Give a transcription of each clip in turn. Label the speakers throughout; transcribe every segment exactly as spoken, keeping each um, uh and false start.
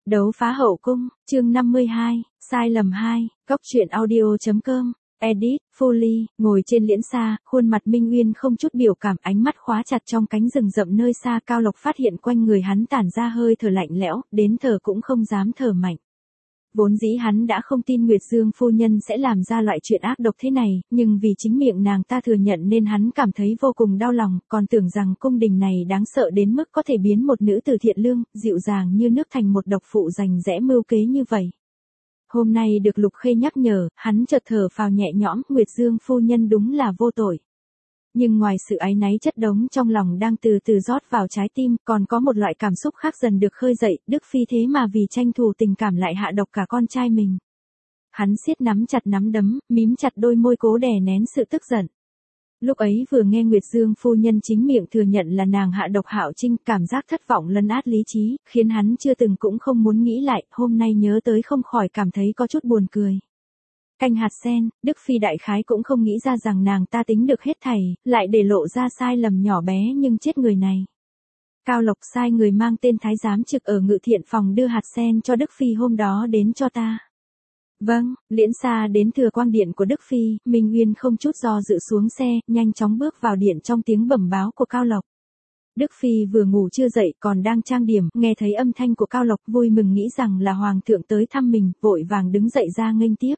Speaker 1: Đấu phá hậu cung, chương năm mươi hai, sai lầm hai, góc truyện audio.com, edit, Foley, ngồi trên liễn xa, khuôn mặt Minh Uyên không chút biểu cảm, ánh mắt khóa chặt trong cánh rừng rậm nơi xa. Cao Lộc phát hiện quanh người hắn tản ra hơi thở lạnh lẽo, đến thở cũng không dám thở mạnh. Vốn dĩ hắn đã không tin Nguyệt Dương phu nhân sẽ làm ra loại chuyện ác độc thế này, nhưng vì chính miệng nàng ta thừa nhận nên hắn cảm thấy vô cùng đau lòng, còn tưởng rằng cung đình này đáng sợ đến mức có thể biến một nữ tử thiện lương, dịu dàng như nước thành một độc phụ rành rẽ mưu kế như vậy. Hôm nay được Lục Khê nhắc nhở, hắn chợt thở phào nhẹ nhõm, Nguyệt Dương phu nhân đúng là vô tội. Nhưng ngoài sự áy náy chất đống trong lòng đang từ từ rót vào trái tim, còn có một loại cảm xúc khác dần được khơi dậy, Đức Phi thế mà vì tranh thủ tình cảm lại hạ độc cả con trai mình. Hắn siết nắm chặt nắm đấm, mím chặt đôi môi cố đè nén sự tức giận. Lúc ấy vừa nghe Nguyệt Dương phu nhân chính miệng thừa nhận là nàng hạ độc Hạo Trinh, cảm giác thất vọng lấn át lý trí, khiến hắn chưa từng cũng không muốn nghĩ lại, hôm nay nhớ tới không khỏi cảm thấy có chút buồn cười. Canh hạt sen, Đức Phi đại khái cũng không nghĩ ra rằng nàng ta tính được hết thảy, lại để lộ ra sai lầm nhỏ bé nhưng chết người này. Cao Lộc sai người mang tên thái giám trực ở ngự thiện phòng đưa hạt sen cho Đức Phi hôm đó đến cho ta. Vâng, liễn xa đến thừa quang điện của Đức Phi, Minh Uyên không chút do dự xuống xe, nhanh chóng bước vào điện trong tiếng bẩm báo của Cao Lộc. Đức Phi vừa ngủ chưa dậy còn đang trang điểm, nghe thấy âm thanh của Cao Lộc vui mừng nghĩ rằng là Hoàng thượng tới thăm mình, vội vàng đứng dậy ra nghênh tiếp.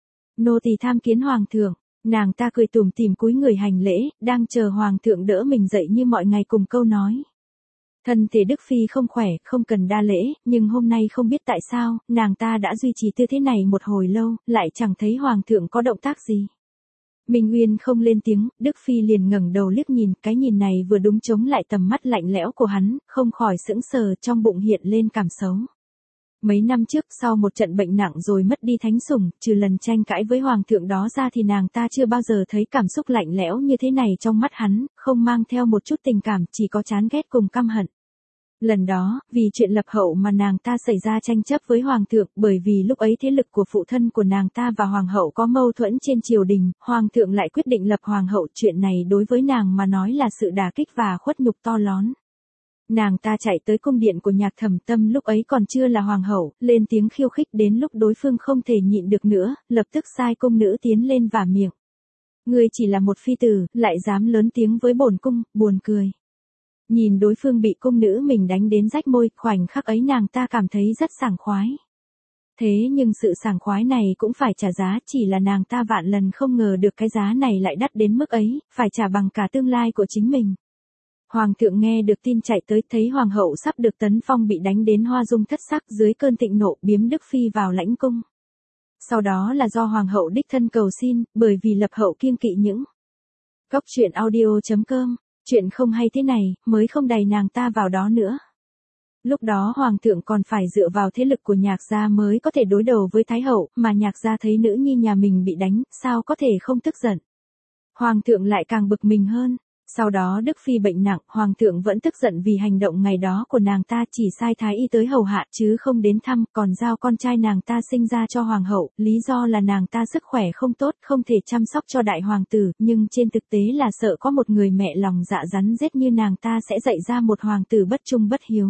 Speaker 1: Nô tỳ tham kiến Hoàng thượng. Nàng ta cười tủm tỉm cúi người hành lễ, đang chờ Hoàng thượng đỡ mình dậy như mọi ngày cùng câu nói. Thân thể Đức Phi không khỏe, không cần đa lễ, nhưng hôm nay không biết tại sao, nàng ta đã duy trì tư thế này một hồi lâu, lại chẳng thấy Hoàng thượng có động tác gì. Minh Uyên không lên tiếng, Đức Phi liền ngẩng đầu liếc nhìn, cái nhìn này vừa đúng chống lại tầm mắt lạnh lẽo của hắn, không khỏi sững sờ, trong bụng hiện lên cảm xấu. Mấy năm trước sau một trận bệnh nặng rồi mất đi thánh sủng, trừ lần tranh cãi với Hoàng thượng đó ra thì nàng ta chưa bao giờ thấy cảm xúc lạnh lẽo như thế này trong mắt hắn, không mang theo một chút tình cảm, chỉ có chán ghét cùng căm hận. Lần đó, vì chuyện lập hậu mà nàng ta xảy ra tranh chấp với Hoàng thượng, bởi vì lúc ấy thế lực của phụ thân của nàng ta và Hoàng hậu có mâu thuẫn trên triều đình, Hoàng thượng lại quyết định lập Hoàng hậu, chuyện này đối với nàng mà nói là sự đả kích và khuất nhục to lớn. Nàng ta chạy tới cung điện của Nhạc Thẩm Tâm lúc ấy còn chưa là hoàng hậu, lên tiếng khiêu khích, đến lúc đối phương không thể nhịn được nữa, lập tức sai cung nữ tiến lên vả miệng. Ngươi chỉ là một phi tử, lại dám lớn tiếng với bổn cung, buồn cười. Nhìn đối phương bị cung nữ mình đánh đến rách môi, khoảnh khắc ấy nàng ta cảm thấy rất sảng khoái. Thế nhưng sự sảng khoái này cũng phải trả giá, chỉ là nàng ta vạn lần không ngờ được cái giá này lại đắt đến mức ấy, phải trả bằng cả tương lai của chính mình. Hoàng thượng nghe được tin chạy tới, thấy Hoàng hậu sắp được tấn phong bị đánh đến hoa dung thất sắc, dưới cơn thịnh nộ biếm Đức Phi vào lãnh cung. Sau đó là do Hoàng hậu đích thân cầu xin, bởi vì lập hậu kiêng kỵ những. Góc truyện audio.com, chuyện không hay thế này, mới không đày nàng ta vào đó nữa. Lúc đó Hoàng thượng còn phải dựa vào thế lực của Nhạc gia mới có thể đối đầu với Thái hậu, mà Nhạc gia thấy nữ nhi nhà mình bị đánh, sao có thể không tức giận. Hoàng thượng lại càng bực mình hơn. Sau đó Đức Phi bệnh nặng, Hoàng thượng vẫn tức giận vì hành động ngày đó của nàng ta, chỉ sai thái y tới hầu hạ chứ không đến thăm, còn giao con trai nàng ta sinh ra cho Hoàng hậu, lý do là nàng ta sức khỏe không tốt, không thể chăm sóc cho đại hoàng tử, nhưng trên thực tế là sợ có một người mẹ lòng dạ rắn rết như nàng ta sẽ dạy ra một hoàng tử bất trung bất hiếu.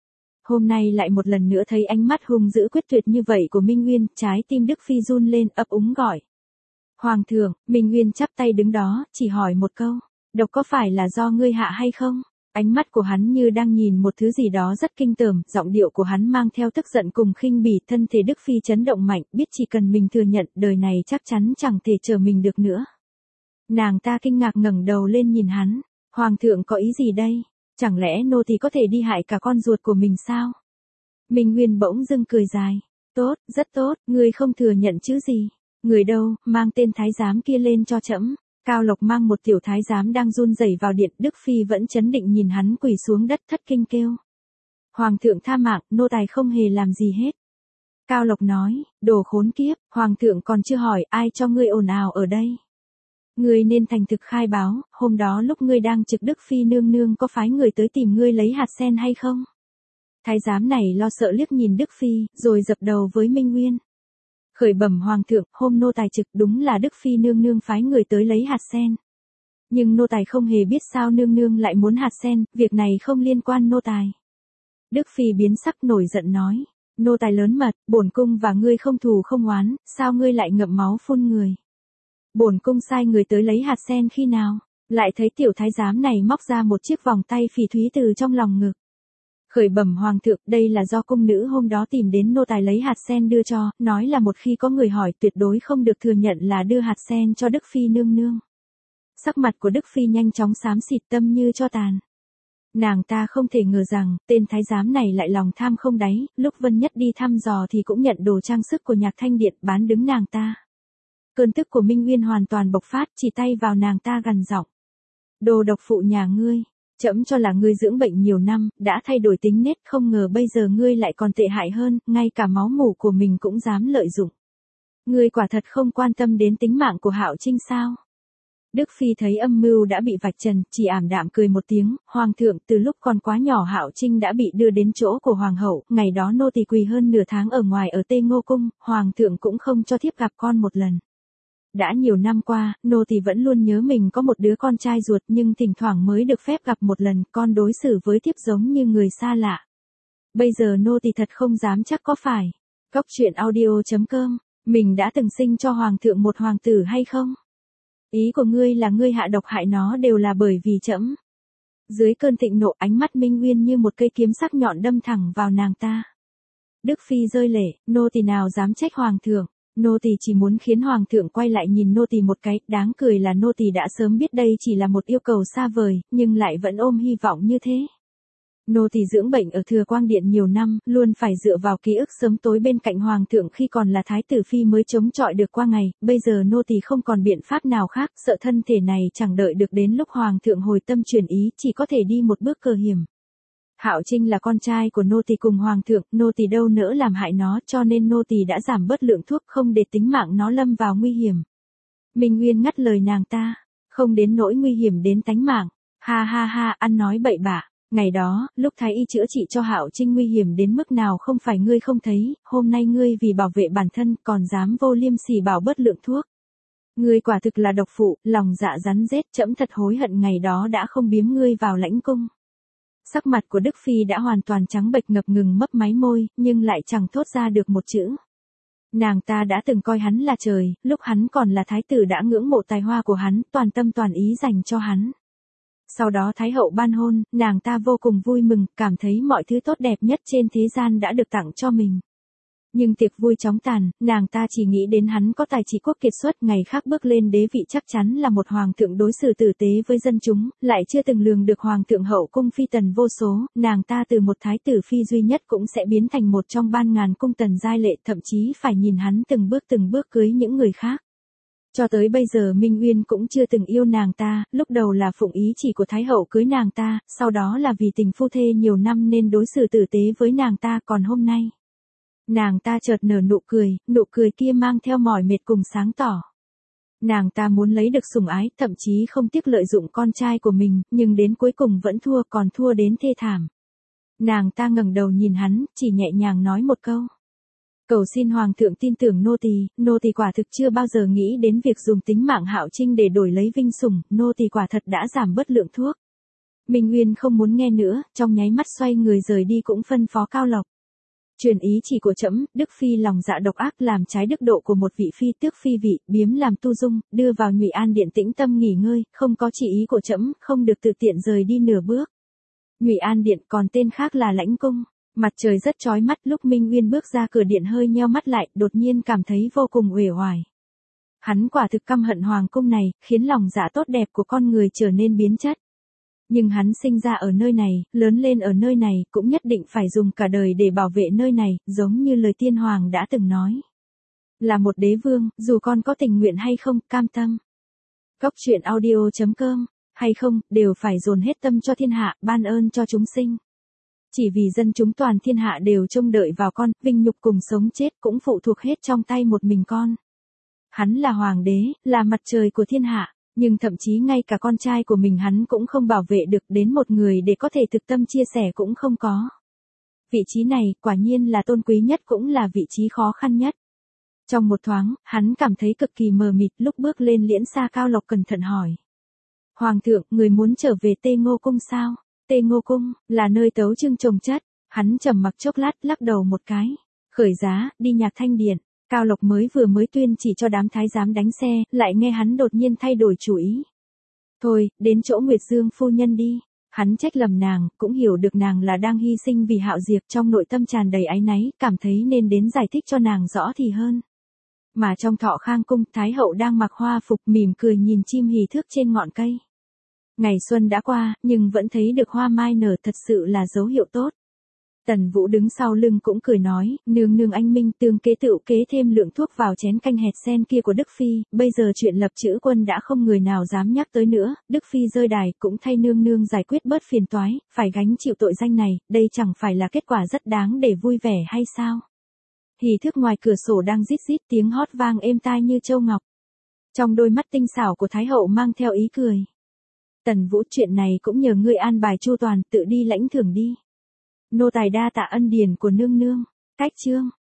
Speaker 1: Hôm nay lại một lần nữa thấy ánh mắt hung dữ quyết tuyệt như vậy của Minh Uyên, trái tim Đức Phi run lên, ấp úng gọi. Hoàng thượng, Minh Uyên chắp tay đứng đó, chỉ hỏi một câu. Độc có phải là do ngươi hạ hay không? Ánh mắt của hắn như đang nhìn một thứ gì đó rất kinh tởm, giọng điệu của hắn mang theo tức giận cùng khinh bỉ, thân thể Đức Phi chấn động mạnh, biết chỉ cần mình thừa nhận, đời này chắc chắn chẳng thể chờ mình được nữa. Nàng ta kinh ngạc ngẩng đầu lên nhìn hắn, Hoàng thượng có ý gì đây? Chẳng lẽ nô tỳ có thể đi hại cả con ruột của mình sao? Minh Uyên bỗng dưng cười dài, tốt, rất tốt, ngươi không thừa nhận chứ gì? Người đâu, mang tên thái giám kia lên cho trẫm. Cao Lộc mang một tiểu thái giám đang run rẩy vào điện, Đức Phi vẫn chấn định nhìn hắn quỳ xuống đất thất kinh kêu. Hoàng thượng tha mạng, nô tài không hề làm gì hết. Cao Lộc nói, đồ khốn kiếp, Hoàng thượng còn chưa hỏi ai cho ngươi ồn ào ở đây. Ngươi nên thành thực khai báo, hôm đó lúc ngươi đang trực Đức Phi nương nương có phái người tới tìm ngươi lấy hạt sen hay không? Thái giám này lo sợ liếc nhìn Đức Phi, rồi dập đầu với Minh Uyên. Khởi bẩm Hoàng thượng, hôm nô tài trực đúng là Đức Phi nương nương phái người tới lấy hạt sen. Nhưng nô tài không hề biết sao nương nương lại muốn hạt sen, việc này không liên quan nô tài. Đức Phi biến sắc nổi giận nói, Nô tài lớn mật, bổn cung và ngươi không thù không oán, sao ngươi lại ngậm máu phun người? Bổn cung sai người tới lấy hạt sen khi nào? Lại thấy tiểu thái giám này móc ra một chiếc vòng tay phỉ thúy từ trong lòng ngực. Khởi bẩm hoàng thượng, đây là do cung nữ hôm đó tìm đến nô tài lấy hạt sen đưa cho, nói là một khi có người hỏi tuyệt đối không được thừa nhận là đưa hạt sen cho Đức Phi nương nương. Sắc mặt của Đức Phi nhanh chóng xám xịt, tâm như cho tàn. Nàng ta không thể ngờ rằng, tên thái giám này lại lòng tham không đáy, lúc Vân Nhất đi thăm dò thì cũng nhận đồ trang sức của Nhạc Thanh Điện bán đứng nàng ta. Cơn tức của Minh Nguyên hoàn toàn bộc phát, chỉ tay vào nàng ta gằn giọng. Đồ độc phụ nhà ngươi, trẫm cho là ngươi dưỡng bệnh nhiều năm, đã thay đổi tính nết, không ngờ bây giờ ngươi lại còn tệ hại hơn, ngay cả máu mủ của mình cũng dám lợi dụng. Ngươi quả thật không quan tâm đến tính mạng của Hạo Trinh sao? Đức Phi thấy âm mưu đã bị vạch trần, chỉ ảm đạm cười một tiếng, hoàng thượng, từ lúc còn quá nhỏ Hạo Trinh đã bị đưa đến chỗ của hoàng hậu, ngày đó nô tỳ quỳ hơn nửa tháng ở ngoài ở Tê Ngô Cung, hoàng thượng cũng không cho thiếp gặp con một lần. Đã nhiều năm qua, nô tỳ vẫn luôn nhớ mình có một đứa con trai ruột nhưng thỉnh thoảng mới được phép gặp một lần, con đối xử với thiếp giống như người xa lạ. Bây giờ nô tỳ thật không dám chắc có phải. Góc truyện audio chấm com, mình đã từng sinh cho hoàng thượng một hoàng tử hay không? Ý của ngươi là ngươi hạ độc hại nó đều là bởi vì trẫm. Dưới cơn thịnh nộ, ánh mắt Minh Nguyên như một cây kiếm sắc nhọn đâm thẳng vào nàng ta. Đức Phi rơi lệ, nô tỳ nào dám trách hoàng thượng. Nô tỳ chỉ muốn khiến hoàng thượng quay lại nhìn nô tỳ một cái, đáng cười là nô tỳ đã sớm biết đây chỉ là một yêu cầu xa vời, nhưng lại vẫn ôm hy vọng như thế. Nô tỳ dưỡng bệnh ở Thừa Quang Điện nhiều năm, luôn phải dựa vào ký ức sớm tối bên cạnh hoàng thượng khi còn là thái tử phi mới chống chọi được qua ngày, bây giờ nô tỳ không còn biện pháp nào khác, sợ thân thể này chẳng đợi được đến lúc hoàng thượng hồi tâm chuyển ý, chỉ có thể đi một bước cờ hiểm. Hạo Trinh là con trai của nô tỳ cùng hoàng thượng, nô tỳ đâu nỡ làm hại nó, cho nên nô tỳ đã giảm bớt lượng thuốc không để tính mạng nó lâm vào nguy hiểm. Minh Nguyên ngắt lời nàng ta, không đến nỗi nguy hiểm đến tánh mạng. Ha ha ha, ăn nói bậy bạ. Ngày đó, lúc thái y chữa trị cho Hạo Trinh nguy hiểm đến mức nào không phải ngươi không thấy, hôm nay ngươi vì bảo vệ bản thân còn dám vô liêm sỉ bảo bớt lượng thuốc. Ngươi quả thực là độc phụ, lòng dạ rắn rết, trẫm thật hối hận ngày đó đã không biếm ngươi vào lãnh cung. Sắc mặt của Đức Phi đã hoàn toàn trắng bệch, ngập ngừng mấp máy môi, nhưng lại chẳng thốt ra được một chữ. Nàng ta đã từng coi hắn là trời, lúc hắn còn là thái tử đã ngưỡng mộ tài hoa của hắn, toàn tâm toàn ý dành cho hắn. Sau đó Thái hậu ban hôn, nàng ta vô cùng vui mừng, cảm thấy mọi thứ tốt đẹp nhất trên thế gian đã được tặng cho mình. Nhưng tiệc vui chóng tàn, nàng ta chỉ nghĩ đến hắn có tài trị quốc kiệt xuất, ngày khác bước lên đế vị chắc chắn là một hoàng thượng đối xử tử tế với dân chúng, lại chưa từng lường được hoàng thượng hậu cung phi tần vô số, nàng ta từ một thái tử phi duy nhất cũng sẽ biến thành một trong ban ngàn cung tần giai lệ, thậm chí phải nhìn hắn từng bước từng bước cưới những người khác. Cho tới bây giờ Minh Uyên cũng chưa từng yêu nàng ta, lúc đầu là phụng ý chỉ của Thái hậu cưới nàng ta, sau đó là vì tình phu thê nhiều năm nên đối xử tử tế với nàng ta, còn hôm nay. Nàng ta chợt nở nụ cười, nụ cười kia mang theo mỏi mệt cùng sáng tỏ. Nàng ta muốn lấy được sủng ái, thậm chí không tiếc lợi dụng con trai của mình, nhưng đến cuối cùng vẫn thua, còn thua đến thê thảm. Nàng ta ngẩng đầu nhìn hắn, chỉ nhẹ nhàng nói một câu. Cầu xin hoàng thượng tin tưởng nô tỳ, nô tỳ quả thực chưa bao giờ nghĩ đến việc dùng tính mạng Hạo Trinh để đổi lấy vinh sủng, nô tỳ quả thật đã giảm bớt lượng thuốc. Minh Nguyên không muốn nghe nữa, trong nháy mắt xoay người rời đi cũng phân phó Cao Lộc. Truyền ý chỉ của trẫm, Đức Phi lòng dạ độc ác làm trái đức độ của một vị phi tước phi vị, biếm làm tu dung, đưa vào Nhụy An Điện tĩnh tâm nghỉ ngơi, không có chỉ ý của trẫm, không được tự tiện rời đi nửa bước. Nhụy An Điện còn tên khác là Lãnh Cung. Mặt trời rất chói mắt, lúc Minh Nguyên bước ra cửa điện hơi nheo mắt lại, đột nhiên cảm thấy vô cùng uể oải. Hắn quả thực căm hận hoàng cung này, khiến lòng dạ tốt đẹp của con người trở nên biến chất. Nhưng hắn sinh ra ở nơi này, lớn lên ở nơi này, cũng nhất định phải dùng cả đời để bảo vệ nơi này, giống như lời tiên hoàng đã từng nói. Là một đế vương, dù con có tình nguyện hay không, cam tâm. Góc truyện audio chấm com, hay không, đều phải dồn hết tâm cho thiên hạ, ban ơn cho chúng sinh. Chỉ vì dân chúng toàn thiên hạ đều trông đợi vào con, vinh nhục cùng sống chết cũng phụ thuộc hết trong tay một mình con. Hắn là hoàng đế, là mặt trời của thiên hạ, nhưng thậm chí ngay cả con trai của mình hắn cũng không bảo vệ được, đến một người để có thể thực tâm chia sẻ cũng không có. Vị trí này, quả nhiên là tôn quý nhất cũng là vị trí khó khăn nhất. Trong một thoáng, hắn cảm thấy cực kỳ mờ mịt, lúc bước lên liễn xa Cao Lộc cẩn thận hỏi. Hoàng thượng, người muốn trở về Tê Ngô Cung sao? Tê Ngô Cung, là nơi tấu trưng trồng chất, hắn trầm mặc chốc lát lắc đầu một cái. Khởi giá, đi Nhạc Thanh Điện. Cao Lộc mới vừa mới tuyên chỉ cho đám thái giám đánh xe, lại nghe hắn đột nhiên thay đổi chủ ý. Thôi, đến chỗ Nguyệt Dương phu nhân đi. Hắn trách lầm nàng, cũng hiểu được nàng là đang hy sinh vì Hạo Diệp, trong nội tâm tràn đầy áy náy, cảm thấy nên đến giải thích cho nàng rõ thì hơn. Mà trong Thọ Khang cung, Thái hậu đang mặc hoa phục mỉm cười nhìn chim hỉ thước trên ngọn cây. Ngày xuân đã qua, nhưng vẫn thấy được hoa mai nở, thật sự là dấu hiệu tốt. Tần Vũ đứng sau lưng cũng cười nói, nương nương anh minh, tương kế tựu kế thêm lượng thuốc vào chén canh hẹt sen kia của Đức Phi, bây giờ chuyện lập chữ quân đã không người nào dám nhắc tới nữa, Đức Phi rơi đài cũng thay nương nương giải quyết bớt phiền toái, phải gánh chịu tội danh này, đây chẳng phải là kết quả rất đáng để vui vẻ hay sao? Hỉ thước ngoài cửa sổ đang rít rít, tiếng hót vang êm tai như châu ngọc. Trong đôi mắt tinh xảo của Thái hậu mang theo ý cười. Tần Vũ, chuyện này cũng nhờ ngươi an bài chu toàn, tự đi lãnh thưởng đi. Nô tài đa tạ ân điển của nương nương. Cách chương